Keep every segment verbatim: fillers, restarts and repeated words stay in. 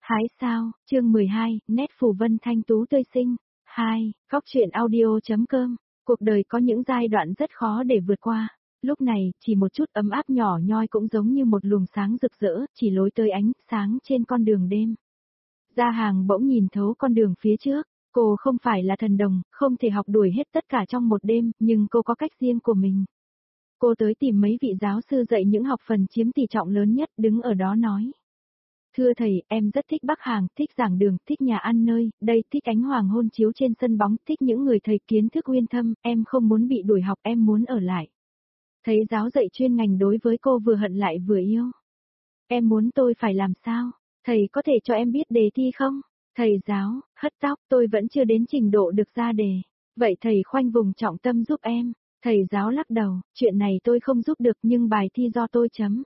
Hái sao, chương mười hai, nét phù vân thanh tú tươi sinh. hai, Góc truyện audio.com. Cuộc đời có những giai đoạn rất khó để vượt qua. Lúc này, chỉ một chút ấm áp nhỏ nhoi cũng giống như một luồng sáng rực rỡ, chỉ lối tới ánh sáng trên con đường đêm. Gia Hàng bỗng nhìn thấu con đường phía trước. Cô không phải là thần đồng, không thể học đuổi hết tất cả trong một đêm, nhưng cô có cách riêng của mình. Cô tới tìm mấy vị giáo sư dạy những học phần chiếm tỷ trọng lớn nhất, đứng ở đó nói. Thưa thầy, em rất thích Bắc Hàng, thích giảng đường, thích nhà ăn nơi, đây thích ánh hoàng hôn chiếu trên sân bóng, thích những người thầy kiến thức uyên thâm, em không muốn bị đuổi học, em muốn ở lại. Thấy giáo dạy chuyên ngành đối với cô vừa hận lại vừa yêu. Em muốn tôi phải làm sao? Thầy có thể cho em biết đề thi không? Thầy giáo, hất tóc, tôi vẫn chưa đến trình độ được ra đề. Vậy thầy khoanh vùng trọng tâm giúp em. Thầy giáo lắc đầu, chuyện này tôi không giúp được nhưng bài thi do tôi chấm.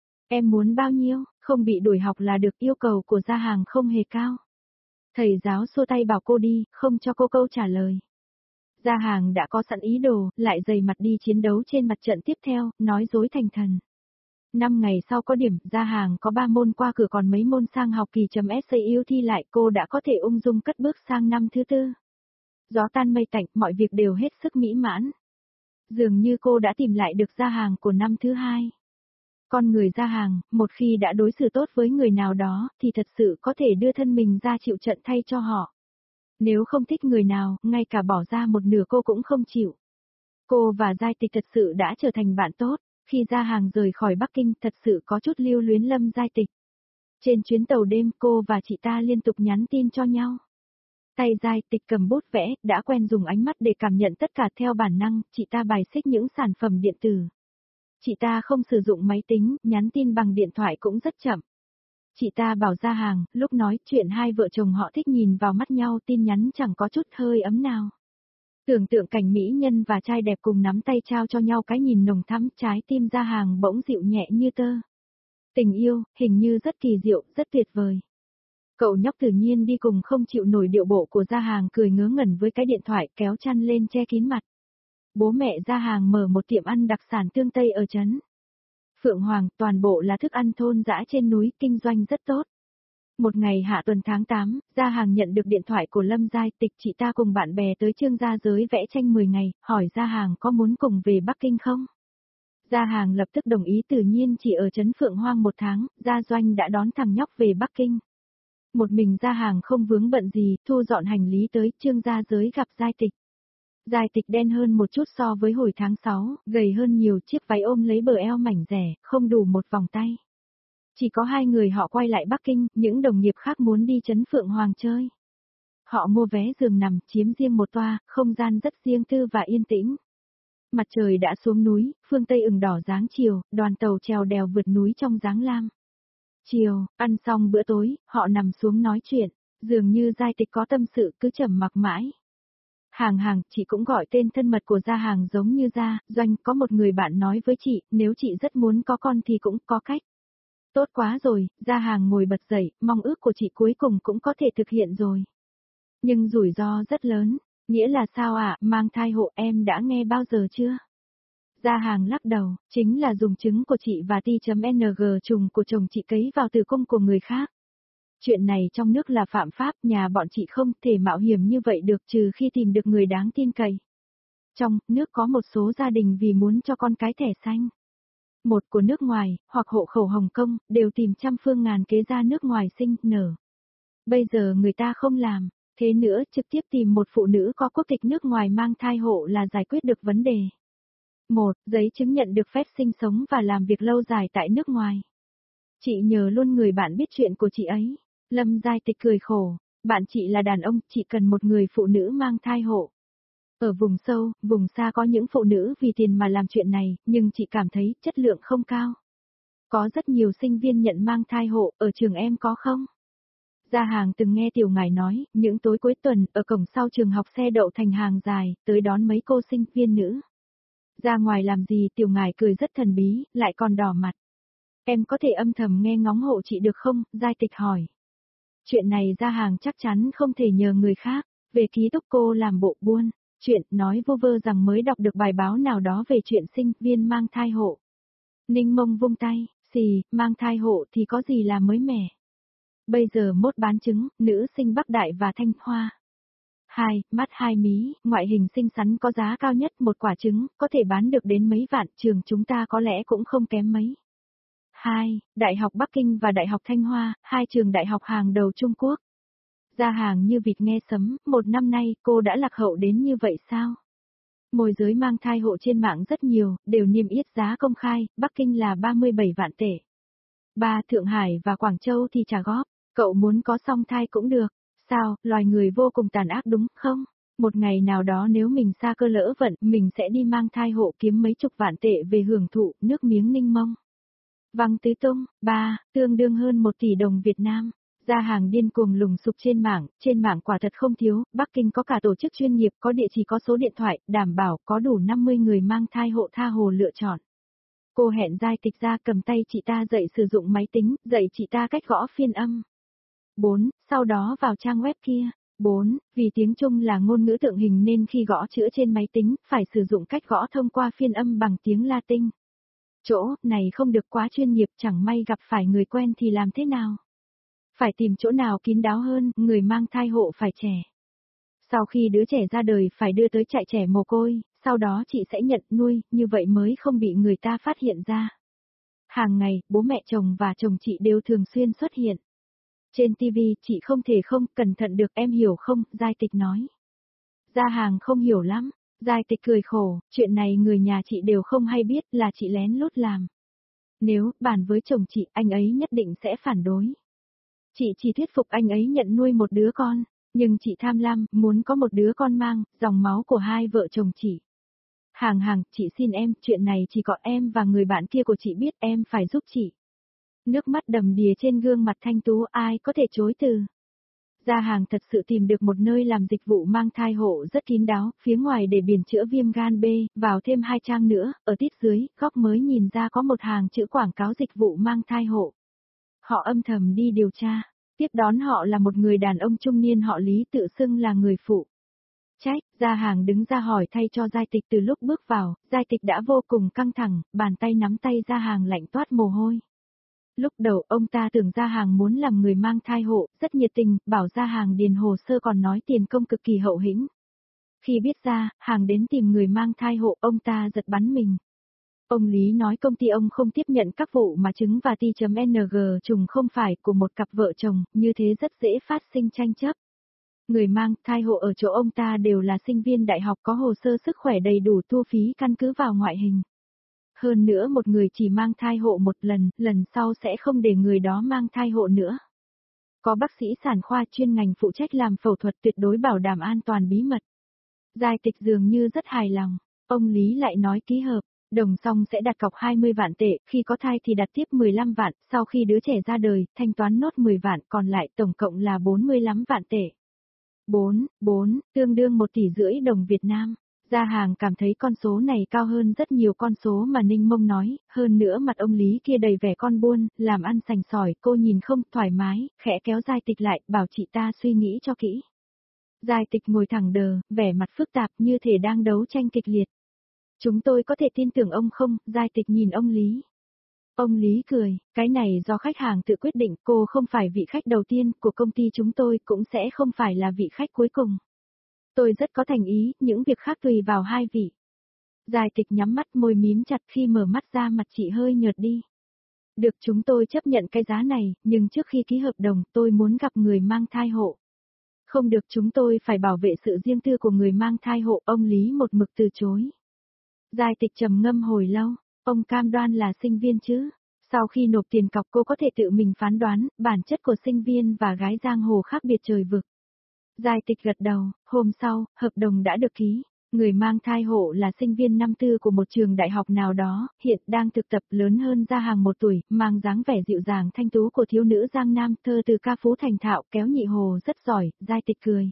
Em muốn bao nhiêu, không bị đuổi học là được, yêu cầu của Gia Hàng không hề cao. Thầy giáo xua tay bảo cô đi, không cho cô câu trả lời. Gia Hàng đã có sẵn ý đồ, lại dày mặt đi chiến đấu trên mặt trận tiếp theo, nói dối thành thần. Năm ngày sau có điểm, Gia Hàng có ba môn qua cửa còn mấy môn sang học kỳ chấm ét a u thi lại, cô đã có thể ung dung cất bước sang năm thứ tư. Gió tan mây tạnh, mọi việc đều hết sức mỹ mãn. Dường như cô đã tìm lại được Gia Hàng của năm thứ hai. Con người Gia Hàng, một khi đã đối xử tốt với người nào đó, thì thật sự có thể đưa thân mình ra chịu trận thay cho họ. Nếu không thích người nào, ngay cả bỏ ra một nửa cô cũng không chịu. Cô và Giai Tịch thật sự đã trở thành bạn tốt, khi Gia Hàng rời khỏi Bắc Kinh thật sự có chút lưu luyến Lâm Giai Tịch. Trên chuyến tàu đêm cô và chị ta liên tục nhắn tin cho nhau. Tay Giai Tịch cầm bút vẽ, đã quen dùng ánh mắt để cảm nhận tất cả theo bản năng, chị ta bài xích những sản phẩm điện tử. Chị ta không sử dụng máy tính, nhắn tin bằng điện thoại cũng rất chậm. Chị ta bảo Gia Hàng, lúc nói chuyện hai vợ chồng họ thích nhìn vào mắt nhau, tin nhắn chẳng có chút hơi ấm nào. Tưởng tượng cảnh mỹ nhân và trai đẹp cùng nắm tay trao cho nhau cái nhìn nồng thắm, trái tim Gia Hàng bỗng dịu nhẹ như tơ. Tình yêu, hình như rất kỳ diệu, rất tuyệt vời. Cậu nhóc tự nhiên đi cùng không chịu nổi điệu bộ của Gia Hàng, cười ngớ ngẩn với cái điện thoại, kéo chăn lên che kín mặt. Bố mẹ Gia Hàng mở một tiệm ăn đặc sản tương Tây ở trấn Phượng Hoàng, toàn bộ là thức ăn thôn dã trên núi, kinh doanh rất tốt. Một ngày hạ tuần tháng tám, Gia Hàng nhận được điện thoại của Lâm Giai Tịch, chị ta cùng bạn bè tới Trương Gia Giới vẽ tranh mười ngày, hỏi Gia Hàng có muốn cùng về Bắc Kinh không? Gia Hàng lập tức đồng ý, tự nhiên chỉ ở trấn Phượng Hoàng một tháng, Gia Doanh đã đón thằng nhóc về Bắc Kinh. Một mình Gia Hàng không vướng bận gì, thu dọn hành lý tới Trương Gia Giới gặp Giai Tịch. Giai Tịch đen hơn một chút so với hồi tháng sáu, gầy hơn nhiều, chiếc váy ôm lấy bờ eo mảnh rẻ, không đủ một vòng tay. Chỉ có hai người họ quay lại Bắc Kinh, những đồng nghiệp khác muốn đi trấn Phượng Hoàng chơi. Họ mua vé giường nằm, chiếm riêng một toa, không gian rất riêng tư và yên tĩnh. Mặt trời đã xuống núi, phương Tây ửng đỏ dáng chiều, đoàn tàu trèo đèo vượt núi trong dáng lam. Chiều, ăn xong bữa tối, họ nằm xuống nói chuyện, dường như Giai Tịch có tâm sự cứ trầm mặc mãi. Hàng Hàng, chị cũng gọi tên thân mật của Gia Hàng giống như Gia Doanh, có một người bạn nói với chị, nếu chị rất muốn có con thì cũng có cách. Tốt quá rồi, Gia Hàng ngồi bật dậy, mong ước của chị cuối cùng cũng có thể thực hiện rồi. Nhưng rủi ro rất lớn, nghĩa là sao ạ, à? Mang thai hộ em đã nghe bao giờ chưa? Gia Hàng lắc đầu, chính là dùng trứng của chị và T.ng trùng của chồng chị cấy vào tử cung của người khác. Chuyện này trong nước là phạm pháp, nhà bọn chị không thể mạo hiểm như vậy được trừ khi tìm được người đáng tin cậy. Trong nước có một số gia đình vì muốn cho con cái thẻ xanh. Một của nước ngoài, hoặc hộ khẩu Hồng Kông, đều tìm trăm phương ngàn kế ra nước ngoài sinh, nở. Bây giờ người ta không làm, thế nữa trực tiếp tìm một phụ nữ có quốc tịch nước ngoài mang thai hộ là giải quyết được vấn đề. Một, giấy chứng nhận được phép sinh sống và làm việc lâu dài tại nước ngoài. Chị nhờ luôn người bạn biết chuyện của chị ấy. Lâm Giai Tịch cười khổ, bạn chị là đàn ông, chị cần một người phụ nữ mang thai hộ. Ở vùng sâu, vùng xa có những phụ nữ vì tiền mà làm chuyện này, nhưng chị cảm thấy chất lượng không cao. Có rất nhiều sinh viên nhận mang thai hộ, ở trường em có không? Gia Hàng từng nghe Tiểu Ngải nói, những tối cuối tuần, ở cổng sau trường học xe đậu thành hàng dài, tới đón mấy cô sinh viên nữ. Ra ngoài làm gì? Tiểu Ngải cười rất thần bí, lại còn đỏ mặt. Em có thể âm thầm nghe ngóng hộ chị được không? Giai Tịch hỏi. Chuyện này Gia Hàng chắc chắn không thể nhờ người khác, về ký túc cô làm bộ buôn, chuyện nói vô vơ rằng mới đọc được bài báo nào đó về chuyện sinh viên mang thai hộ. Ninh Mông vung tay, xì, mang thai hộ thì có gì là mới mẻ. Bây giờ mốt bán trứng, nữ sinh Bắc Đại và Thanh Hoa. Hai, mắt hai mí, ngoại hình xinh xắn có giá cao nhất, một quả trứng, có thể bán được đến mấy vạn, trường chúng ta có lẽ cũng không kém mấy. Hai, Đại học Bắc Kinh và Đại học Thanh Hoa, hai trường đại học hàng đầu Trung Quốc. Ra hàng như vịt nghe sấm, một năm nay cô đã lạc hậu đến như vậy sao? Môi giới mang thai hộ trên mạng rất nhiều, đều niêm yết giá công khai, Bắc Kinh là ba mươi bảy vạn tệ. Ba, Thượng Hải và Quảng Châu thì trả góp, cậu muốn có song thai cũng được. Sao, loài người vô cùng tàn ác đúng không? Một ngày nào đó nếu mình xa cơ lỡ vận, mình sẽ đi mang thai hộ kiếm mấy chục vạn tệ về hưởng thụ, nước miếng ninh mông. Văng tứ tung, ba, tương đương hơn một tỷ đồng Việt Nam. Ra hàng điên cuồng lùng sục trên mạng, trên mạng quả thật không thiếu, Bắc Kinh có cả tổ chức chuyên nghiệp, có địa chỉ, có số điện thoại, đảm bảo có đủ năm mươi người mang thai hộ tha hồ lựa chọn. Cô hẹn Giai Tịch ra cầm tay chị ta dạy sử dụng máy tính, dạy chị ta cách gõ phiên âm. bốn. Sau đó vào trang web kia. bốn. Vì tiếng Trung là ngôn ngữ tượng hình nên khi gõ chữ trên máy tính, phải sử dụng cách gõ thông qua phiên âm bằng tiếng Latin. Chỗ này không được quá chuyên nghiệp, chẳng may gặp phải người quen thì làm thế nào? Phải tìm chỗ nào kín đáo hơn, người mang thai hộ phải trẻ. Sau khi đứa trẻ ra đời phải đưa tới trại trẻ mồ côi, sau đó chị sẽ nhận nuôi, như vậy mới không bị người ta phát hiện ra. Hàng ngày, bố mẹ chồng và chồng chị đều thường xuyên xuất hiện. Trên ti vi, chị không thể không cẩn thận được, em hiểu không, Giai Tịch nói. Ra hàng không hiểu lắm, Giai Tịch cười khổ, chuyện này người nhà chị đều không hay biết, là chị lén lút làm. Nếu bàn với chồng chị, anh ấy nhất định sẽ phản đối. Chị chỉ thuyết phục anh ấy nhận nuôi một đứa con, nhưng chị tham lam, muốn có một đứa con mang, dòng máu của hai vợ chồng chị. Hàng hàng, chị xin em, chuyện này chỉ có em và người bạn kia của chị biết, em phải giúp chị. Nước mắt đầm đìa trên gương mặt thanh tú, ai có thể chối từ. Ra hàng thật sự tìm được một nơi làm dịch vụ mang thai hộ rất kín đáo, phía ngoài để biển chữa viêm gan B, vào thêm hai trang nữa, ở tít dưới, góc mới nhìn ra có một hàng chữ quảng cáo dịch vụ mang thai hộ. Họ âm thầm đi điều tra, tiếp đón họ là một người đàn ông trung niên họ Lý, tự xưng là người phụ trách. Ra hàng đứng ra hỏi thay cho Giai Tịch. Từ lúc bước vào, Giai Tịch đã vô cùng căng thẳng, bàn tay nắm tay Ra hàng lạnh toát mồ hôi. Lúc đầu ông ta tưởng Ra hàng muốn làm người mang thai hộ, rất nhiệt tình, bảo Ra hàng điền hồ sơ, còn nói tiền công cực kỳ hậu hĩnh. Khi biết ra, hàng đến tìm người mang thai hộ, ông ta giật bắn mình. Ông Lý nói công ty ông không tiếp nhận các vụ mà trứng và ti.ng trùng không phải của một cặp vợ chồng, như thế rất dễ phát sinh tranh chấp. Người mang thai hộ ở chỗ ông ta đều là sinh viên đại học có hồ sơ sức khỏe đầy đủ, thu phí căn cứ vào ngoại hình. Hơn nữa một người chỉ mang thai hộ một lần, lần sau sẽ không để người đó mang thai hộ nữa. Có bác sĩ sản khoa chuyên ngành phụ trách làm phẫu thuật, tuyệt đối bảo đảm an toàn bí mật. Giai Tịch dường như rất hài lòng, ông Lý lại nói ký hợp. Đồng xong sẽ đặt cọc hai mươi vạn tệ, khi có thai thì đặt tiếp mười lăm vạn, sau khi đứa trẻ ra đời, thanh toán nốt mười vạn, còn lại tổng cộng là bốn mươi lăm vạn tệ. bốn, bốn, tương đương một tỷ rưỡi đồng Việt Nam. Ra hàng cảm thấy con số này cao hơn rất nhiều con số mà Ninh Mông nói, hơn nữa mặt ông Lý kia đầy vẻ con buôn, làm ăn sành sỏi, cô nhìn không thoải mái, khẽ kéo Giai Tịch lại, bảo chị ta suy nghĩ cho kỹ. Giai Tịch ngồi thẳng đờ, vẻ mặt phức tạp như thể đang đấu tranh kịch liệt. Chúng tôi có thể tin tưởng ông không? Giai Tịch nhìn ông Lý. Ông Lý cười, cái này do khách hàng tự quyết định, cô không phải vị khách đầu tiên của công ty chúng tôi, cũng sẽ không phải là vị khách cuối cùng. Tôi rất có thành ý, những việc khác tùy vào hai vị. Giai Tịch nhắm mắt, môi mím chặt, khi mở mắt ra mặt chị hơi nhợt đi. Được, chúng tôi chấp nhận cái giá này, nhưng trước khi ký hợp đồng tôi muốn gặp người mang thai hộ. Không được, chúng tôi phải bảo vệ sự riêng tư của người mang thai hộ, ông Lý một mực từ chối. Giai Tịch trầm ngâm hồi lâu, ông cam đoan là sinh viên chứ? Sau khi nộp tiền cọc cô có thể tự mình phán đoán, bản chất của sinh viên và gái giang hồ khác biệt trời vực. Giai Tịch gật đầu, hôm sau, hợp đồng đã được ký. Người mang thai hộ là sinh viên năm tư của một trường đại học nào đó, hiện đang thực tập, lớn hơn Ra hàng một tuổi, mang dáng vẻ dịu dàng thanh tú của thiếu nữ Giang Nam, thơ từ ca phú thành thạo, kéo nhị hồ rất giỏi. Giai Tịch cười.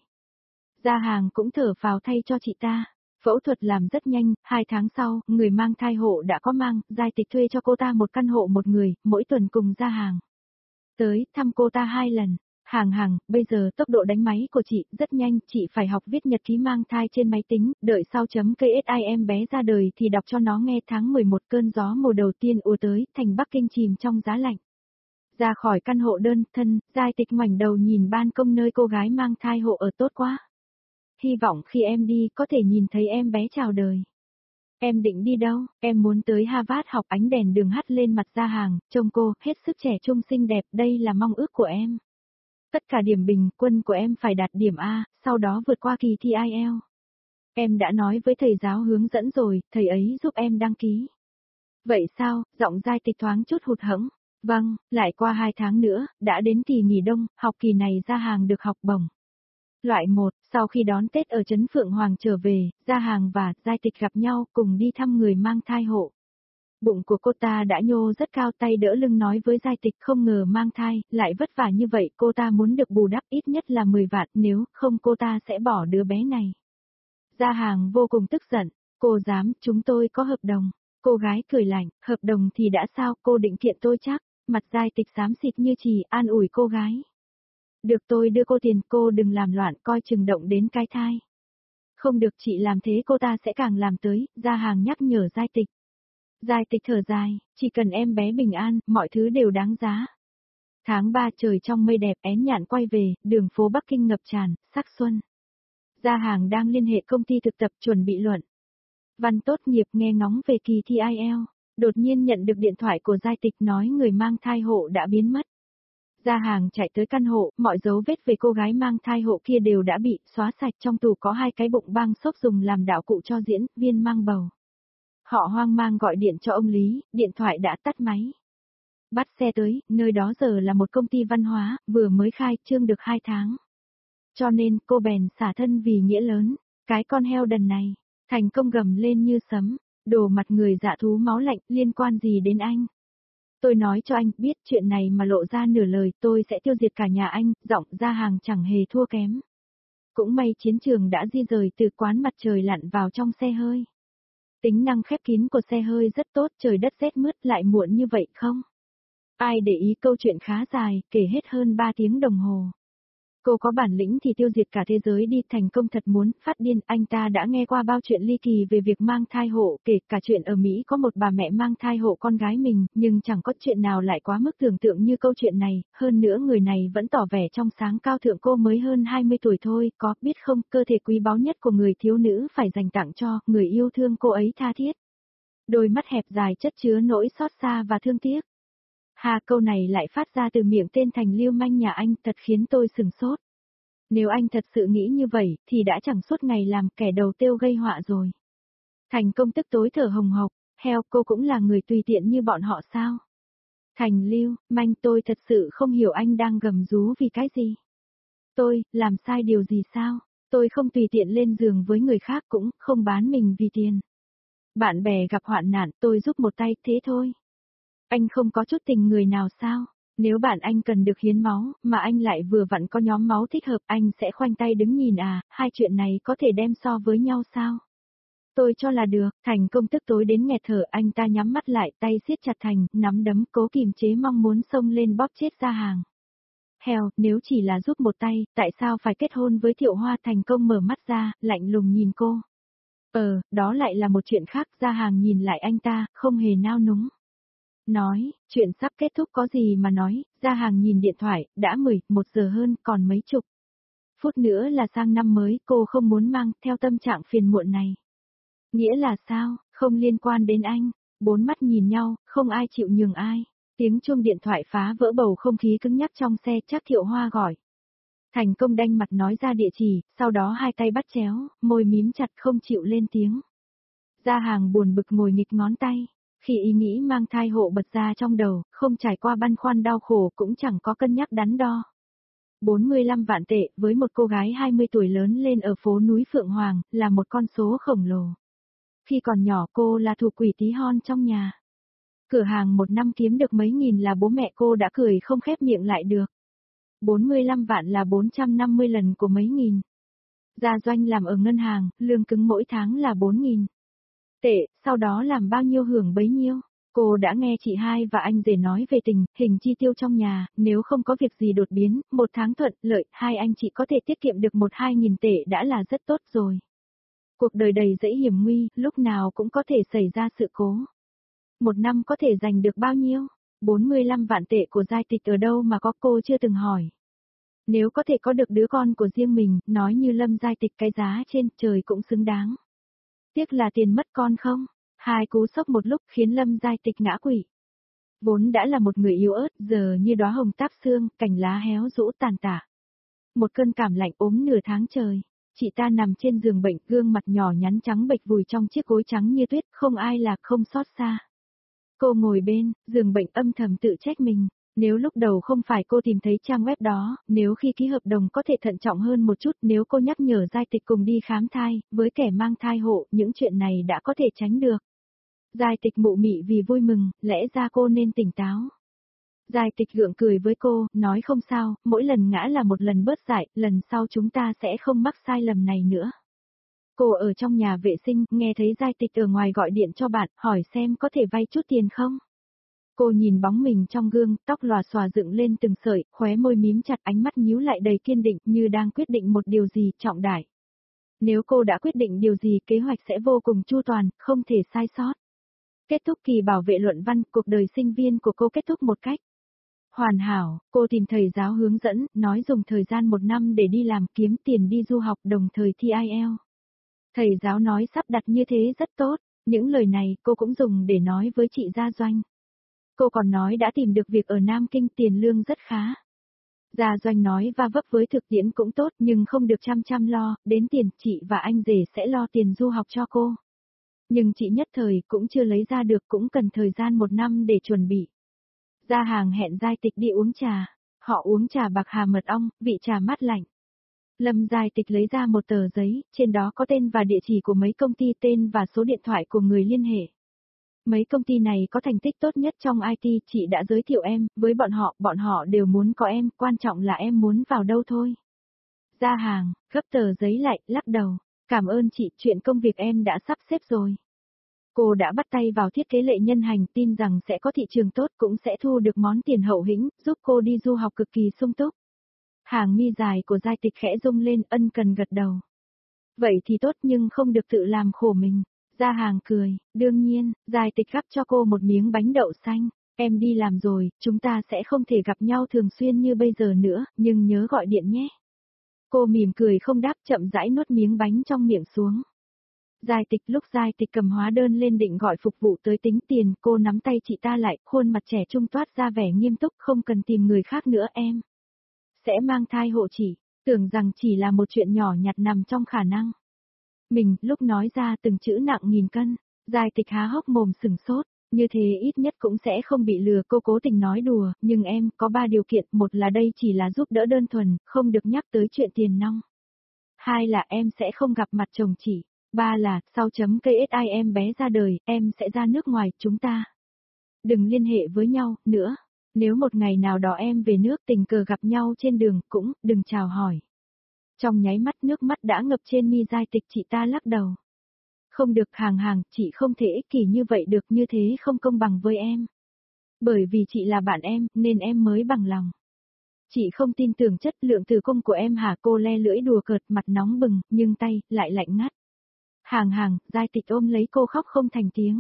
Ra hàng cũng thở phào thay cho chị ta. Phẫu thuật làm rất nhanh, hai tháng sau, người mang thai hộ đã có mang, Giai Tịch thuê cho cô ta một căn hộ một người, mỗi tuần cùng Ra hàng tới thăm cô ta hai lần. Hàng hàng, bây giờ tốc độ đánh máy của chị rất nhanh, chị phải học viết nhật ký mang thai trên máy tính, đợi sau chấm KSIM bé ra đời thì đọc cho nó nghe. Tháng mười một, cơn gió mùa đầu tiên ùa tới, thành Bắc Kinh chìm trong giá lạnh. Ra khỏi căn hộ đơn thân, Giai Tịch ngoảnh đầu nhìn ban công nơi cô gái mang thai hộ ở tốt quá. Hy vọng khi em đi có thể nhìn thấy em bé chào đời. Em định đi đâu? Em muốn tới Harvard học. Ánh đèn đường hắt lên mặt Gia Hàng, trông cô hết sức trẻ trung xinh đẹp, đây là mong ước của em. Tất cả điểm bình quân của em phải đạt điểm A, sau đó vượt qua kỳ thi ai eo. Em đã nói với thầy giáo hướng dẫn rồi, thầy ấy giúp em đăng ký. Vậy sao? Giọng Giai Tịch thoáng chút hụt hẫng. Vâng, lại qua hai tháng nữa, đã đến kỳ nghỉ đông, học kỳ này Gia Hàng được học bổng. Loại một, sau khi đón Tết ở Trấn Phượng Hoàng trở về, Gia Hàng và Giai Tịch gặp nhau cùng đi thăm người mang thai hộ. Bụng của cô ta đã nhô rất cao, tay đỡ lưng nói với Giai Tịch không ngờ mang thai, lại vất vả như vậy, cô ta muốn được bù đắp ít nhất là mười vạn, nếu không cô ta sẽ bỏ đứa bé này. Gia Hàng vô cùng tức giận, cô dám, chúng tôi có hợp đồng. Cô gái cười lạnh, hợp đồng thì đã sao, cô định kiện tôi chắc, mặt Giai Tịch xám xịt như chì, an ủi cô gái. Được tôi đưa cô tiền, cô đừng làm loạn, coi chừng động đến cái thai. Không được, chị làm thế cô ta sẽ càng làm tới, Gia Hàng nhắc nhở Giai Tịch. Giai Tịch thở dài, chỉ cần em bé bình an, mọi thứ đều đáng giá. Tháng ba trời trong mây đẹp, én nhạn quay về, đường phố Bắc Kinh ngập tràn, sắc xuân. Gia Hàng đang liên hệ công ty thực tập chuẩn bị luận. Văn tốt nghiệp nghe ngóng về kỳ thi ai eo, đột nhiên nhận được điện thoại của Giai Tịch nói người mang thai hộ đã biến mất. Gia Hàng chạy tới căn hộ, mọi dấu vết về cô gái mang thai hộ kia đều đã bị xóa sạch, trong tủ có hai cái bụng băng xốp dùng làm đạo cụ cho diễn viên mang bầu. Họ hoang mang gọi điện cho ông Lý, điện thoại đã tắt máy. Bắt xe tới, nơi đó giờ là một công ty văn hóa, vừa mới khai trương được hai tháng. Cho nên cô bèn xả thân vì nghĩa lớn, cái con heo đần này, thành công gầm lên như sấm, đổ mặt người dạ thú máu lạnh, liên quan gì đến anh? Tôi nói cho anh biết chuyện này mà lộ ra nửa lời tôi sẽ tiêu diệt cả nhà anh, giọng Gia Hàng chẳng hề thua kém. Cũng may chiến trường đã di rời từ quán mặt trời lặn vào trong xe hơi. Tính năng khép kín của xe hơi rất tốt, trời đất rét mướt lại muộn như vậy không? Ai để ý câu chuyện khá dài, kể hết hơn ba tiếng đồng hồ. Cô có bản lĩnh thì tiêu diệt cả thế giới đi, thành công thật muốn phát điên. Anh ta đã nghe qua bao chuyện ly kỳ về việc mang thai hộ, kể cả chuyện ở Mỹ có một bà mẹ mang thai hộ con gái mình, nhưng chẳng có chuyện nào lại quá mức tưởng tượng như câu chuyện này, hơn nữa người này vẫn tỏ vẻ trong sáng cao thượng, cô mới hơn hai mươi tuổi thôi, có biết không, cơ thể quý báu nhất của người thiếu nữ phải dành tặng cho người yêu thương cô ấy tha thiết. Đôi mắt hẹp dài chất chứa nỗi xót xa và thương tiếc. Hà, câu này lại phát ra từ miệng tên thành lưu manh nhà anh, thật khiến tôi sừng sốt. Nếu anh thật sự nghĩ như vậy, thì đã chẳng suốt ngày làm kẻ đầu tiêu gây họa rồi. Thành công tức tối thở hồng hộc, heo, cô cũng là người tùy tiện như bọn họ sao? Thành lưu, manh, tôi thật sự không hiểu anh đang gầm rú vì cái gì. Tôi, làm sai điều gì sao? Tôi không tùy tiện lên giường với người khác, cũng không bán mình vì tiền. Bạn bè gặp hoạn nạn, tôi giúp một tay, thế thôi. Anh không có chút tình người nào sao? Nếu bạn anh cần được hiến máu, mà anh lại vừa vặn có nhóm máu thích hợp, anh sẽ khoanh tay đứng nhìn à, hai chuyện này có thể đem so với nhau sao? Tôi cho là được, Thành công tức tối đến nghẹt thở, anh ta nhắm mắt lại, tay siết chặt thành, nắm đấm, cố kìm chế mong muốn xông lên bóp chết Gia Hàng. Heo, nếu chỉ là giúp một tay, tại sao phải kết hôn với Thiệu Hoa? Thành công mở mắt ra, lạnh lùng nhìn cô. Ờ, đó lại là một chuyện khác. Gia Hàng nhìn lại anh ta, không hề nao núng. Nói, chuyện sắp kết thúc có gì mà nói. Gia Hàng nhìn điện thoại, đã mười một giờ hơn, còn mấy chục phút nữa là sang năm mới, cô không muốn mang theo tâm trạng phiền muộn này. Nghĩa là sao, không liên quan đến anh. Bốn mắt nhìn nhau, không ai chịu nhường ai. Tiếng chuông điện thoại phá vỡ bầu không khí cứng nhắc trong xe, chắc Thiệu Hoa gọi. Thành công đanh mặt nói ra địa chỉ, sau đó hai tay bắt chéo, môi mím chặt không chịu lên tiếng. Gia Hàng buồn bực ngồi nghịch ngón tay. Khi ý nghĩ mang thai hộ bật ra trong đầu, không trải qua băn khoăn đau khổ cũng chẳng có cân nhắc đắn đo. bốn mươi lăm vạn tệ với một cô gái hai mươi tuổi lớn lên ở phố núi Phượng Hoàng, là một con số khổng lồ. Khi còn nhỏ cô là thủ quỷ tí hon trong nhà. Cửa hàng một năm kiếm được mấy nghìn là bố mẹ cô đã cười không khép miệng lại được. bốn mươi lăm vạn là bốn trăm năm mươi lần của mấy nghìn. Gia Doanh làm ở ngân hàng, lương cứng mỗi tháng là bốn nghìn tệ, sau đó làm bao nhiêu hưởng bấy nhiêu. Cô đã nghe chị hai và anh rể nói về tình hình chi tiêu trong nhà, nếu không có việc gì đột biến, một tháng thuận lợi, hai anh chị có thể tiết kiệm được một hai nghìn tệ đã là rất tốt rồi. Cuộc đời đầy dẫy hiểm nguy, lúc nào cũng có thể xảy ra sự cố. Một năm có thể giành được bao nhiêu? bốn mươi lăm vạn tệ của giai tịch ở đâu mà có, cô chưa từng hỏi. Nếu có thể có được đứa con của riêng mình, nói như Lâm giai tịch cái giá trên trời cũng xứng đáng. Tiếc là tiền mất con không, hai cú sốc một lúc khiến Lâm giai tịch ngã quỵ. Vốn đã là một người yếu ớt, giờ như đóa hồng táp xương, cành lá héo rũ tàn tả. Một cơn cảm lạnh ốm nửa tháng trời. Chị ta nằm trên giường bệnh, gương mặt nhỏ nhắn trắng bệch vùi trong chiếc gối trắng như tuyết, không ai là không xót xa. Cô ngồi bên, giường bệnh âm thầm tự trách mình. Nếu lúc đầu không phải cô tìm thấy trang web đó, nếu khi ký hợp đồng có thể thận trọng hơn một chút, nếu cô nhắc nhở giai tịch cùng đi khám thai, với kẻ mang thai hộ, những chuyện này đã có thể tránh được. Giai tịch mụ mị vì vui mừng, lẽ ra cô nên tỉnh táo. Giai tịch gượng cười với cô, nói không sao, mỗi lần ngã là một lần bớt dại, lần sau chúng ta sẽ không mắc sai lầm này nữa. Cô ở trong nhà vệ sinh, nghe thấy Giai tịch ở ngoài gọi điện cho bạn, hỏi xem có thể vay chút tiền không. Cô nhìn bóng mình trong gương, tóc lòa xòa dựng lên từng sợi, khóe môi mím chặt, ánh mắt nhíu lại đầy kiên định, như đang quyết định một điều gì trọng đại. Nếu cô đã quyết định điều gì, kế hoạch sẽ vô cùng chu toàn, không thể sai sót. Kết thúc kỳ bảo vệ luận văn, cuộc đời sinh viên của cô kết thúc một cách hoàn hảo. Cô tìm thầy giáo hướng dẫn, nói dùng thời gian một năm để đi làm kiếm tiền đi du học đồng thời thi ai eo. Thầy giáo nói sắp đặt như thế rất tốt, những lời này cô cũng dùng để nói với chị Gia Doanh. Cô còn nói đã tìm được việc ở Nam Kinh, tiền lương rất khá. Gia Doanh nói va vấp với thực tiễn cũng tốt nhưng không được chăm chăm lo, đến tiền chị và anh rể sẽ lo tiền du học cho cô. Nhưng chị nhất thời cũng chưa lấy ra được, cũng cần thời gian một năm để chuẩn bị. Gia hàng hẹn Giai tịch đi uống trà, họ uống trà bạc hà mật ong, vị trà mát lạnh. Lâm Giai tịch lấy ra một tờ giấy, trên đó có tên và địa chỉ của mấy công ty, tên và số điện thoại của người liên hệ. Mấy công ty này có thành tích tốt nhất trong i tê, chị đã giới thiệu em, với bọn họ, bọn họ đều muốn có em, quan trọng là em muốn vào đâu thôi. Gia hàng, gấp tờ giấy lại, lắc đầu, cảm ơn chị, chuyện công việc em đã sắp xếp rồi. Cô đã bắt tay vào thiết kế lệ nhân hành, tin rằng sẽ có thị trường tốt, cũng sẽ thu được món tiền hậu hĩnh, giúp cô đi du học cực kỳ sung túc. Hàng mi dài của Giai tịch khẽ rung lên, ân cần gật đầu. Vậy thì tốt nhưng không được tự làm khổ mình. Gia hàng cười, đương nhiên. Giai tịch gắp cho cô một miếng bánh đậu xanh. Em đi làm rồi, chúng ta sẽ không thể gặp nhau thường xuyên như bây giờ nữa, nhưng nhớ gọi điện nhé. Cô mỉm cười không đáp, chậm rãi nuốt miếng bánh trong miệng xuống. Giai tịch lúc Giai tịch cầm hóa đơn lên định gọi phục vụ tới tính tiền, cô nắm tay chị ta lại, khuôn mặt trẻ trung toát ra vẻ nghiêm túc, không cần tìm người khác nữa em. Sẽ mang thai hộ chị, tưởng rằng chỉ là một chuyện nhỏ nhặt nằm trong khả năng. Mình, lúc nói ra từng chữ nặng nghìn cân, Giai tịch há hốc mồm sừng sốt, như thế ít nhất cũng sẽ không bị lừa. Cô cố tình nói đùa, nhưng em, có ba điều kiện, một là đây chỉ là giúp đỡ đơn thuần, không được nhắc tới chuyện tiền nong. Hai là em sẽ không gặp mặt chồng chị. Ba là, sau chấm ca ét i em bé ra đời, em sẽ ra nước ngoài, chúng ta đừng liên hệ với nhau, nữa. Nếu một ngày nào đó em về nước tình cờ gặp nhau trên đường, cũng, đừng chào hỏi. Trong nháy mắt nước mắt đã ngập trên mi Giai tịch, chị ta lắc đầu. Không được, hàng hàng, chị không thể ích kỷ như vậy được, như thế không công bằng với em. Bởi vì chị là bạn em, nên em mới bằng lòng. Chị không tin tưởng chất lượng tử cung của em hả? Cô le lưỡi đùa cợt, mặt nóng bừng, nhưng tay, lại lạnh ngắt. Hàng hàng, Giai tịch ôm lấy cô khóc không thành tiếng.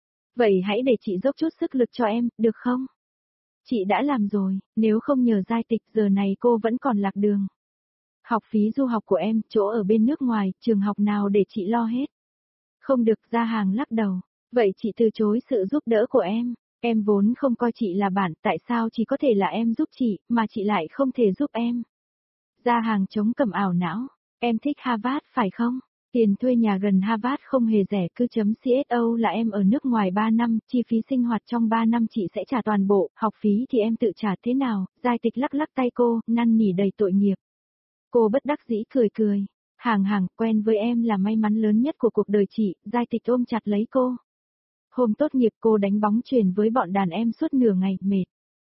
Vậy hãy để chị dốc chút sức lực cho em, được không? Chị đã làm rồi, nếu không nhờ Giai tịch giờ này cô vẫn còn lạc đường. Học phí du học của em, chỗ ở bên nước ngoài, trường học nào để chị lo hết. Không được, Gia hàng lắc đầu. Vậy chị từ chối sự giúp đỡ của em. Em vốn không coi chị là bạn, tại sao chỉ có thể là em giúp chị, mà chị lại không thể giúp em. Gia hàng chống cằm ảo não. Em thích Harvard phải không? Tiền thuê nhà gần Harvard không hề rẻ, cứ chấm xê ét o là em ở nước ngoài ba năm, chi phí sinh hoạt trong ba năm chị sẽ trả toàn bộ, học phí thì em tự trả thế nào? Giai tịch lắc lắc tay cô, năn nỉ đầy tội nghiệp. Cô bất đắc dĩ cười cười. Hàng hàng, quen với em là may mắn lớn nhất của cuộc đời chị. Giai tịch ôm chặt lấy cô. Hôm tốt nghiệp cô đánh bóng chuyền với bọn đàn em suốt nửa ngày, mệt.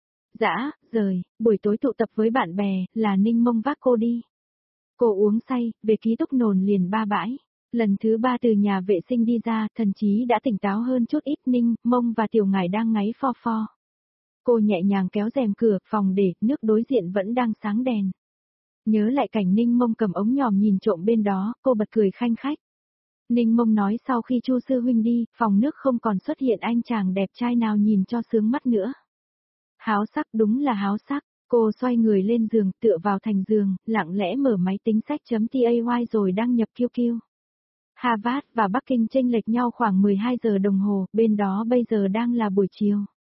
Dã, rời, buổi tối tụ tập với bạn bè, là Ninh Mông vác cô đi. Cô uống say, về ký túc nồn liền ba bãi. Lần thứ ba từ nhà vệ sinh đi ra, thần chí đã tỉnh táo hơn chút ít. Ninh, Mông và Tiểu Ngải đang ngáy pho pho. Cô nhẹ nhàng kéo rèm cửa phòng để, nước đối diện vẫn đang sáng đèn. Nhớ lại cảnh Ninh Mông cầm ống nhòm nhìn trộm bên đó, cô bật cười khanh khách. Ninh Mông nói sau khi Chu sư huynh đi, phòng nước không còn xuất hiện anh chàng đẹp trai nào nhìn cho sướng mắt nữa. Háo sắc, đúng là háo sắc. Cô xoay người lên giường, tựa vào thành giường, lặng lẽ mở máy tính sách.tay rồi đăng nhập Q Q. Harvard và Bắc Kinh chênh lệch nhau khoảng mười hai giờ đồng hồ, bên đó bây giờ đang là buổi chiều.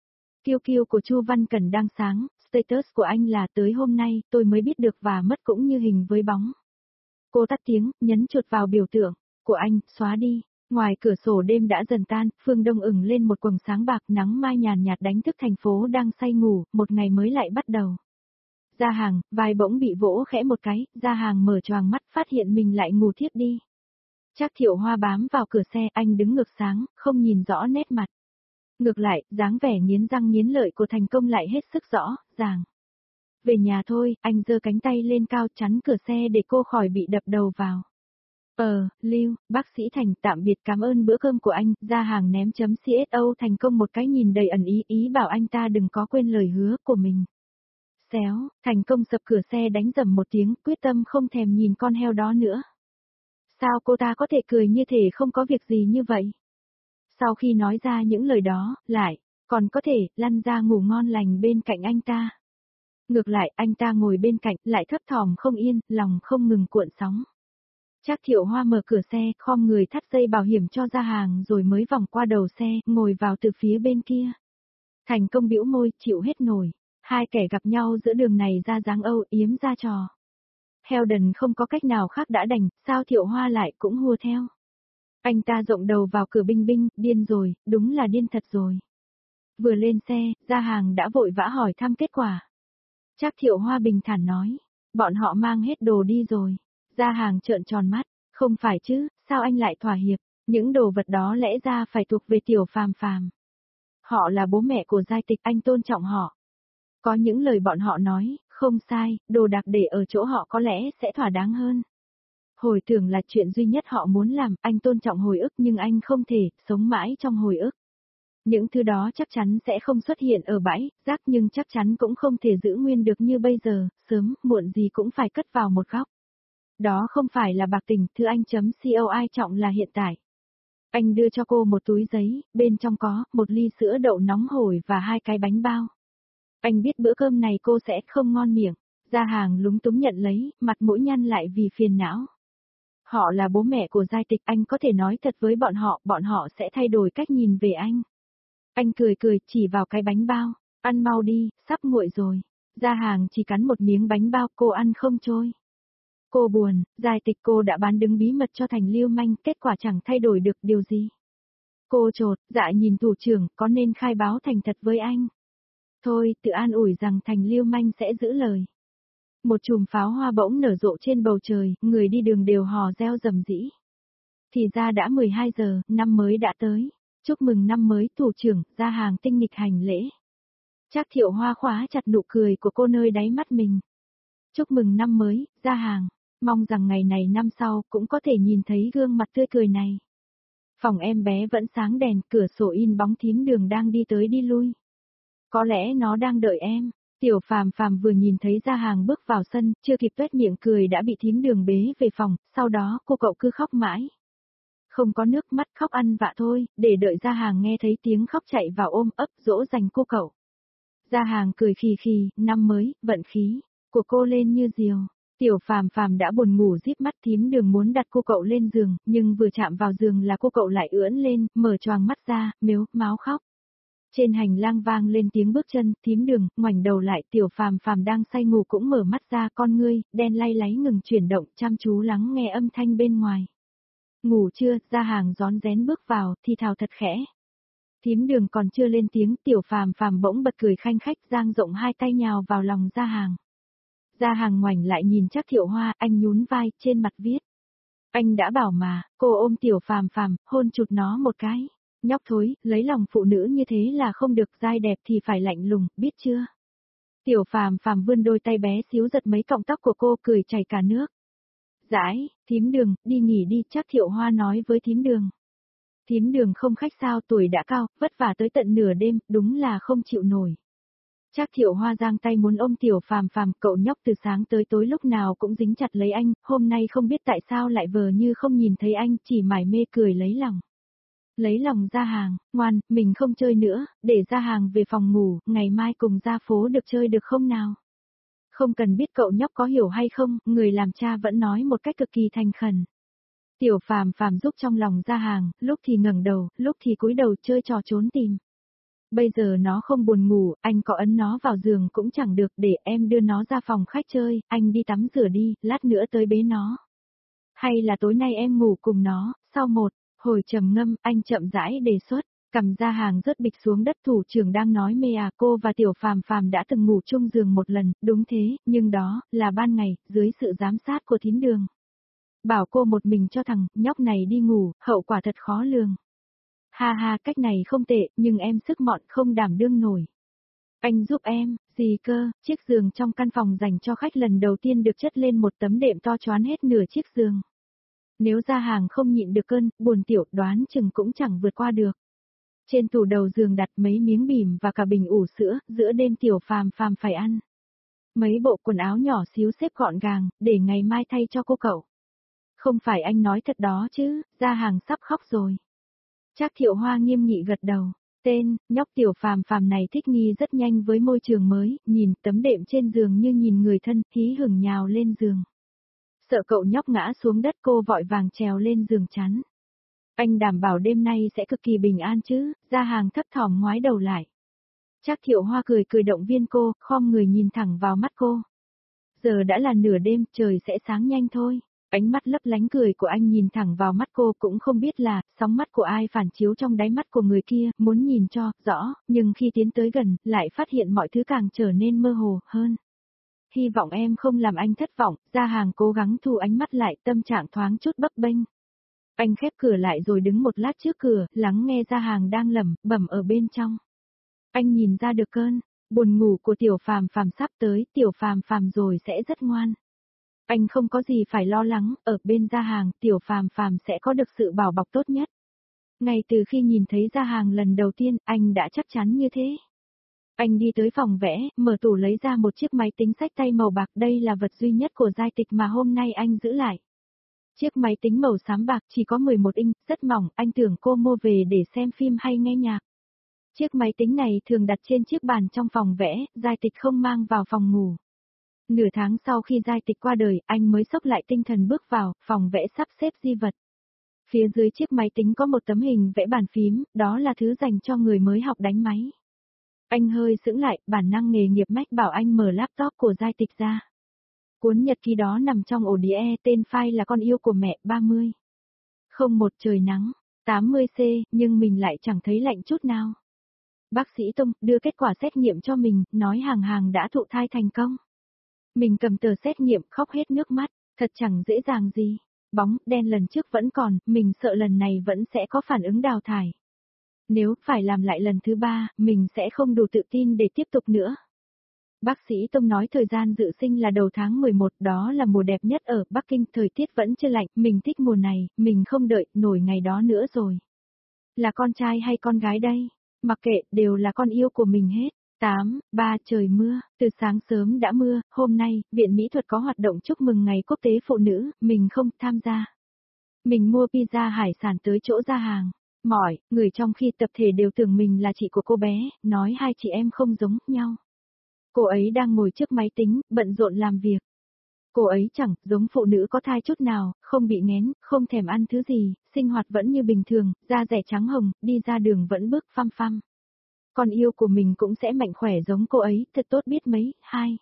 Q Q của Chu Văn Cẩn đang sáng, status của anh là tới hôm nay, tôi mới biết được và mất cũng như hình với bóng. Cô tắt tiếng, nhấn chuột vào biểu tượng của anh, xóa đi. Ngoài cửa sổ đêm đã dần tan, phương đông ửng lên một quầng sáng bạc, nắng mai nhàn nhạt đánh thức thành phố đang say ngủ, một ngày mới lại bắt đầu. Gia Hàng, vai bỗng bị vỗ khẽ một cái, Gia Hàng mở choàng mắt phát hiện mình lại ngủ thiếp đi. Trác Thiệu Hoa bám vào cửa xe, anh đứng ngược sáng, không nhìn rõ nét mặt. Ngược lại, dáng vẻ nghiến răng nghiến lợi của Thành Công lại hết sức rõ, ràng. Về nhà thôi, anh giơ cánh tay lên cao chắn cửa xe để cô khỏi bị đập đầu vào. Ờ, Lưu, bác sĩ Thành, tạm biệt, cảm ơn bữa cơm của anh. Gia Hàng ném chấm xô Thành Công một cái nhìn đầy ẩn ý, ý bảo anh ta đừng có quên lời hứa của mình. Xéo, Thành Công sập cửa xe đánh dầm một tiếng, quyết tâm không thèm nhìn con heo đó nữa. Sao cô ta có thể cười như thể không có việc gì như vậy? Sau khi nói ra những lời đó, lại, còn có thể, lăn ra ngủ ngon lành bên cạnh anh ta. Ngược lại, anh ta ngồi bên cạnh, lại thấp thỏm không yên, lòng không ngừng cuộn sóng. Trác Thiệu Hoa mở cửa xe, khom người thắt dây bảo hiểm cho Gia Hàng rồi mới vòng qua đầu xe, ngồi vào từ phía bên kia. Thành Công bĩu môi, chịu hết nổi. Hai kẻ gặp nhau giữa đường này ra dáng âu yếm ra trò. Heldon không có cách nào khác đã đành, sao Thiệu Hoa lại cũng hùa theo. Anh ta rộng đầu vào cửa binh binh, điên rồi, đúng là điên thật rồi. Vừa lên xe, Gia Hàng đã vội vã hỏi thăm kết quả. Trác Thiệu Hoa bình thản nói, bọn họ mang hết đồ đi rồi. Gia Hàng trợn tròn mắt, không phải chứ, sao anh lại thỏa hiệp, những đồ vật đó lẽ ra phải thuộc về Tiểu Phàm Phàm. Họ là bố mẹ của Giai Tịch, anh tôn trọng họ. Có những lời bọn họ nói, không sai, đồ đạc để ở chỗ họ có lẽ sẽ thỏa đáng hơn. Hồi tưởng là chuyện duy nhất họ muốn làm, anh tôn trọng hồi ức nhưng anh không thể sống mãi trong hồi ức. Những thứ đó chắc chắn sẽ không xuất hiện ở bãi rác nhưng chắc chắn cũng không thể giữ nguyên được như bây giờ, sớm, muộn gì cũng phải cất vào một góc. Đó không phải là bạc tình, thứ anh chấm coi trọng là hiện tại. Anh đưa cho cô một túi giấy, bên trong có một ly sữa đậu nóng hổi và hai cái bánh bao. Anh biết bữa cơm này cô sẽ không ngon miệng. Gia Hàng lúng túng nhận lấy, mặt mũi nhăn lại vì phiền não. Họ là bố mẹ của Giai Tịch, anh có thể nói thật với bọn họ, bọn họ sẽ thay đổi cách nhìn về anh. Anh cười cười, chỉ vào cái bánh bao, ăn mau đi, sắp nguội rồi. Gia Hàng chỉ cắn một miếng bánh bao, cô ăn không trôi. Cô buồn, Giai Tịch cô đã bán đứng bí mật cho Thành lưu manh, kết quả chẳng thay đổi được điều gì. Cô chột, dạ nhìn thủ trưởng, có nên khai báo thành thật với anh? Thôi, tự an ủi rằng Thành lưu manh sẽ giữ lời. Một chùm pháo hoa bỗng nở rộ trên bầu trời, người đi đường đều hò reo rầm rĩ. Thì ra đã mười hai giờ, năm mới đã tới. Chúc mừng năm mới, thủ trưởng, Gia Hàng tinh nghịch hành lễ. Trác Thiệu Hoa khóa chặt nụ cười của cô nơi đáy mắt mình. Chúc mừng năm mới, Gia Hàng. Mong rằng ngày này năm sau cũng có thể nhìn thấy gương mặt tươi cười này. Phòng em bé vẫn sáng đèn, cửa sổ in bóng Thím Đường đang đi tới đi lui. Có lẽ nó đang đợi em. Tiểu Phàm Phàm vừa nhìn thấy Gia Hàng bước vào sân, chưa kịp tuét miệng cười đã bị Thím Đường bế về phòng, sau đó cô cậu cứ khóc mãi. Không có nước mắt, khóc ăn vạ thôi, để đợi Gia Hàng nghe thấy tiếng khóc chạy vào ôm ấp dỗ dành cô cậu. Gia Hàng cười khì khì, năm mới, vận khí của cô lên như diều. Tiểu Phàm Phàm đã buồn ngủ díp mắt, Thím Đường muốn đặt cô cậu lên giường, nhưng vừa chạm vào giường là cô cậu lại ưỡn lên, mở choàng mắt ra, mếu, máo khóc. Trên hành lang vang lên tiếng bước chân, Thím Đường, ngoảnh đầu lại, Tiểu Phàm Phàm đang say ngủ cũng mở mắt ra, con ngươi, đen lay láy ngừng chuyển động, chăm chú lắng nghe âm thanh bên ngoài. Ngủ chưa? Gia Hàng rón rén bước vào, thì thào thật khẽ. Thím Đường còn chưa lên tiếng, Tiểu Phàm Phàm bỗng bật cười khanh khách, dang rộng hai tay nhào vào lòng Gia Hàng. Gia Hàng ngoảnh lại nhìn Trác Thiệu Hoa, anh nhún vai, trên mặt viết. Anh đã bảo mà, cô ôm Tiểu Phàm Phàm, hôn chụt nó một cái. Nhóc thối, lấy lòng phụ nữ như thế là không được, dai đẹp thì phải lạnh lùng, biết chưa? Tiểu Phàm Phàm vươn đôi tay bé xíu giật mấy cọng tóc của cô, cười chảy cả nước. Dãi, Thím Đường, đi nghỉ đi, Trác Thiệu Hoa nói với Thím Đường. Thím Đường không khách sao, tuổi đã cao, vất vả tới tận nửa đêm, đúng là không chịu nổi. Trác Thiệu Hoa giang tay muốn ôm Tiểu Phàm Phàm, cậu nhóc từ sáng tới tối lúc nào cũng dính chặt lấy anh, hôm nay không biết tại sao lại vờ như không nhìn thấy anh, chỉ mải mê cười lấy lòng. Lấy lòng Gia Hàng, ngoan, mình không chơi nữa, để Gia Hàng về phòng ngủ, ngày mai cùng ra phố được chơi được không nào? Không cần biết cậu nhóc có hiểu hay không, người làm cha vẫn nói một cách cực kỳ thành khẩn. Tiểu Phàm Phàm giúp trong lòng Gia Hàng, lúc thì ngẩng đầu, lúc thì cúi đầu chơi trò trốn tìm. Bây giờ nó không buồn ngủ, anh có ấn nó vào giường cũng chẳng được, để em đưa nó ra phòng khách chơi, anh đi tắm rửa đi, lát nữa tới bế nó. Hay là tối nay em ngủ cùng nó, sau một hồi trầm ngâm, anh chậm rãi đề xuất, cầm Gia Hàng rớt bịch xuống đất. Thủ trưởng đang nói mê à, cô và Tiểu Phàm Phàm đã từng ngủ chung giường một lần, đúng thế, nhưng đó là ban ngày, dưới sự giám sát của thím Đường. Bảo cô một mình cho thằng nhóc này đi ngủ, hậu quả thật khó lường. Ha ha, cách này không tệ, nhưng em sức mọn không đảm đương nổi. Anh giúp em, gì cơ, chiếc giường trong căn phòng dành cho khách lần đầu tiên được chất lên một tấm đệm to choán hết nửa chiếc giường. Nếu Gia Hàng không nhịn được cơn buồn tiểu, đoán chừng cũng chẳng vượt qua được. Trên tủ đầu giường đặt mấy miếng bìm và cả bình ủ sữa, giữa đêm Tiểu Phàm Phàm phải ăn. Mấy bộ quần áo nhỏ xíu xếp gọn gàng, để ngày mai thay cho cô cậu. Không phải anh nói thật đó chứ, Gia Hàng sắp khóc rồi. Trác Thiệu Hoa nghiêm nghị gật đầu. Tên, nhóc Tiểu Phàm Phàm này thích nghi rất nhanh với môi trường mới, nhìn tấm đệm trên giường như nhìn người thân, hí hửng nhào lên giường. Sợ cậu nhóc ngã xuống đất, cô vội vàng trèo lên giường chắn. Anh đảm bảo đêm nay sẽ cực kỳ bình an chứ, Gia Hàng thấp thỏm ngoái đầu lại. Trác Thiệu Hoa cười cười động viên cô, khom người nhìn thẳng vào mắt cô. Giờ đã là nửa đêm, trời sẽ sáng nhanh thôi. Ánh mắt lấp lánh cười của anh nhìn thẳng vào mắt cô, cũng không biết là sóng mắt của ai phản chiếu trong đáy mắt của người kia, muốn nhìn cho rõ, nhưng khi tiến tới gần, lại phát hiện mọi thứ càng trở nên mơ hồ hơn. Hy vọng em không làm anh thất vọng. Gia Hàng cố gắng thu ánh mắt lại, tâm trạng thoáng chút bấp bênh. Anh khép cửa lại rồi đứng một lát trước cửa, lắng nghe Gia Hàng đang lẩm bẩm ở bên trong. Anh nhìn ra được cơn buồn ngủ của Tiểu Phàm Phàm sắp tới, Tiểu Phàm Phàm rồi sẽ rất ngoan. Anh không có gì phải lo lắng, ở bên Gia Hàng, Tiểu Phàm Phàm sẽ có được sự bảo bọc tốt nhất. Ngay từ khi nhìn thấy Gia Hàng lần đầu tiên, anh đã chắc chắn như thế. Anh đi tới phòng vẽ, mở tủ lấy ra một chiếc máy tính xách tay màu bạc, đây là vật duy nhất của Giai Tịch mà hôm nay anh giữ lại. Chiếc máy tính màu xám bạc chỉ có mười một inch, rất mỏng, anh tưởng cô mua về để xem phim hay nghe nhạc. Chiếc máy tính này thường đặt trên chiếc bàn trong phòng vẽ, Giai Tịch không mang vào phòng ngủ. Nửa tháng sau khi Giai Tịch qua đời, anh mới xốc lại tinh thần bước vào, phòng vẽ sắp xếp di vật. Phía dưới chiếc máy tính có một tấm hình vẽ bàn phím, đó là thứ dành cho người mới học đánh máy. Anh hơi sững lại, bản năng nghề nghiệp mách bảo anh mở laptop của Giai Tịch ra. Cuốn nhật ký đó nằm trong ổ đĩa e, tên file là con yêu của mẹ, ba mươi. Không một trời nắng, tám mươi C, nhưng mình lại chẳng thấy lạnh chút nào. Bác sĩ Tông đưa kết quả xét nghiệm cho mình, nói Hàng Hàng đã thụ thai thành công. Mình cầm tờ xét nghiệm khóc hết nước mắt, thật chẳng dễ dàng gì. Bóng đen lần trước vẫn còn, mình sợ lần này vẫn sẽ có phản ứng đào thải. Nếu phải làm lại lần thứ ba, mình sẽ không đủ tự tin để tiếp tục nữa. Bác sĩ Tông nói thời gian dự sinh là đầu tháng mười một, đó là mùa đẹp nhất ở Bắc Kinh, thời tiết vẫn chưa lạnh, mình thích mùa này, mình không đợi nổi ngày đó nữa rồi. Là con trai hay con gái đây? Mặc kệ, đều là con yêu của mình hết. tám, ba trời mưa, từ sáng sớm đã mưa, hôm nay, Viện Mỹ thuật có hoạt động chúc mừng Ngày Quốc tế Phụ nữ, mình không tham gia. Mình mua pizza hải sản tới chỗ Gia Hàng. Mỏi, người trong khi tập thể đều tưởng mình là chị của cô bé, nói hai chị em không giống nhau. Cô ấy đang ngồi trước máy tính, bận rộn làm việc. Cô ấy chẳng giống phụ nữ có thai chút nào, không bị nghén, không thèm ăn thứ gì, sinh hoạt vẫn như bình thường, da dẻ trắng hồng, đi ra đường vẫn bước phăm phăm. Con yêu của mình cũng sẽ mạnh khỏe giống cô ấy, thật tốt biết mấy. Hai.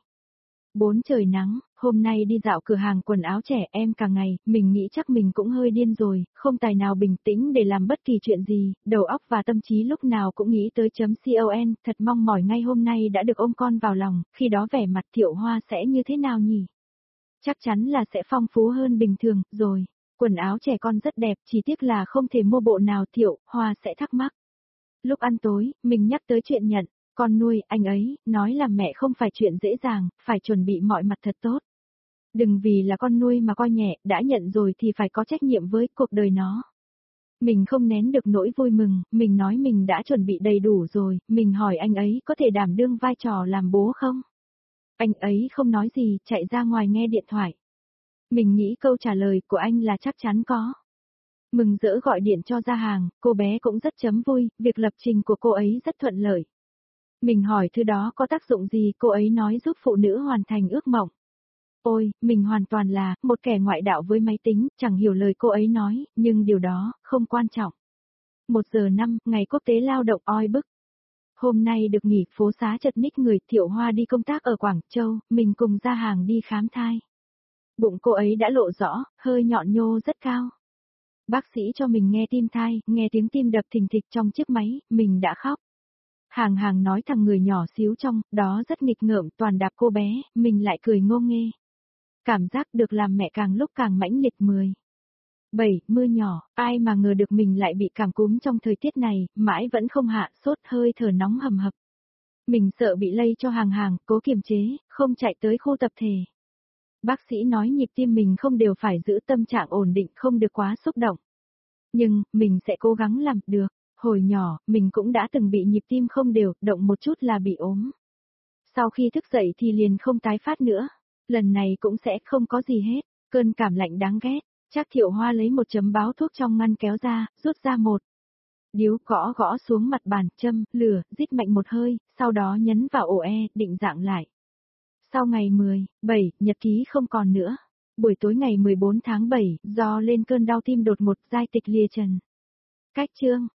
Bốn trời nắng, hôm nay đi dạo cửa hàng quần áo trẻ em cả ngày, mình nghĩ chắc mình cũng hơi điên rồi, không tài nào bình tĩnh để làm bất kỳ chuyện gì, đầu óc và tâm trí lúc nào cũng nghĩ tới chấm con, thật mong mỏi ngay hôm nay đã được ôm con vào lòng, khi đó vẻ mặt Thiệu Hoa sẽ như thế nào nhỉ? Chắc chắn là sẽ phong phú hơn bình thường, rồi. Quần áo trẻ con rất đẹp, chỉ tiếc là không thể mua bộ nào. Thiệu Hoa sẽ thắc mắc. Lúc ăn tối, mình nhắc tới chuyện nhận con nuôi, anh ấy nói là mẹ không phải chuyện dễ dàng, phải chuẩn bị mọi mặt thật tốt. Đừng vì là con nuôi mà coi nhẹ, đã nhận rồi thì phải có trách nhiệm với cuộc đời nó. Mình không nén được nỗi vui mừng, mình nói mình đã chuẩn bị đầy đủ rồi, mình hỏi anh ấy có thể đảm đương vai trò làm bố không? Anh ấy không nói gì, chạy ra ngoài nghe điện thoại. Mình nghĩ câu trả lời của anh là chắc chắn có. Mừng rỡ gọi điện cho Gia Hàng, cô bé cũng rất chấm vui, việc lập trình của cô ấy rất thuận lợi. Mình hỏi thứ đó có tác dụng gì, cô ấy nói giúp phụ nữ hoàn thành ước mộng. Ôi, mình hoàn toàn là một kẻ ngoại đạo với máy tính, chẳng hiểu lời cô ấy nói, nhưng điều đó không quan trọng. Một giờ năm, ngày quốc tế lao động oi bức. Hôm nay được nghỉ, phố xá chật ních người, Thiệu Hoa đi công tác ở Quảng Châu, mình cùng Gia Hàng đi khám thai. Bụng cô ấy đã lộ rõ, hơi nhọn nhô rất cao. Bác sĩ cho mình nghe tim thai, nghe tiếng tim đập thình thịch trong chiếc máy, mình đã khóc. Hàng Hàng nói thằng người nhỏ xíu trong, đó rất nghịch ngợm, toàn đạp cô bé, mình lại cười ngô nghê. Cảm giác được làm mẹ càng lúc càng mãnh liệt. Mười. Bảy, mưa nhỏ, ai mà ngờ được mình lại bị cảm cúm trong thời tiết này, mãi vẫn không hạ, sốt hơi thở nóng hầm hập. Mình sợ bị lây cho Hàng Hàng, cố kiềm chế, không chạy tới khu tập thể. Bác sĩ nói nhịp tim mình không đều, phải giữ tâm trạng ổn định, không được quá xúc động. Nhưng, mình sẽ cố gắng làm được. Hồi nhỏ, mình cũng đã từng bị nhịp tim không đều, động một chút là bị ốm. Sau khi thức dậy thì liền không tái phát nữa. Lần này cũng sẽ không có gì hết. Cơn cảm lạnh đáng ghét. Chắc Thiệu Hoa lấy một chấm báo thuốc trong ngăn kéo ra, rút ra một điếu, gõ gõ xuống mặt bàn, châm, lửa, rít mạnh một hơi, sau đó nhấn vào ổ E, định dạng lại. Sau ngày mười, bảy, nhật ký không còn nữa. Buổi tối ngày mười bốn tháng bảy, do lên cơn đau tim đột ngột, giai tịch lìa trần. Cách chương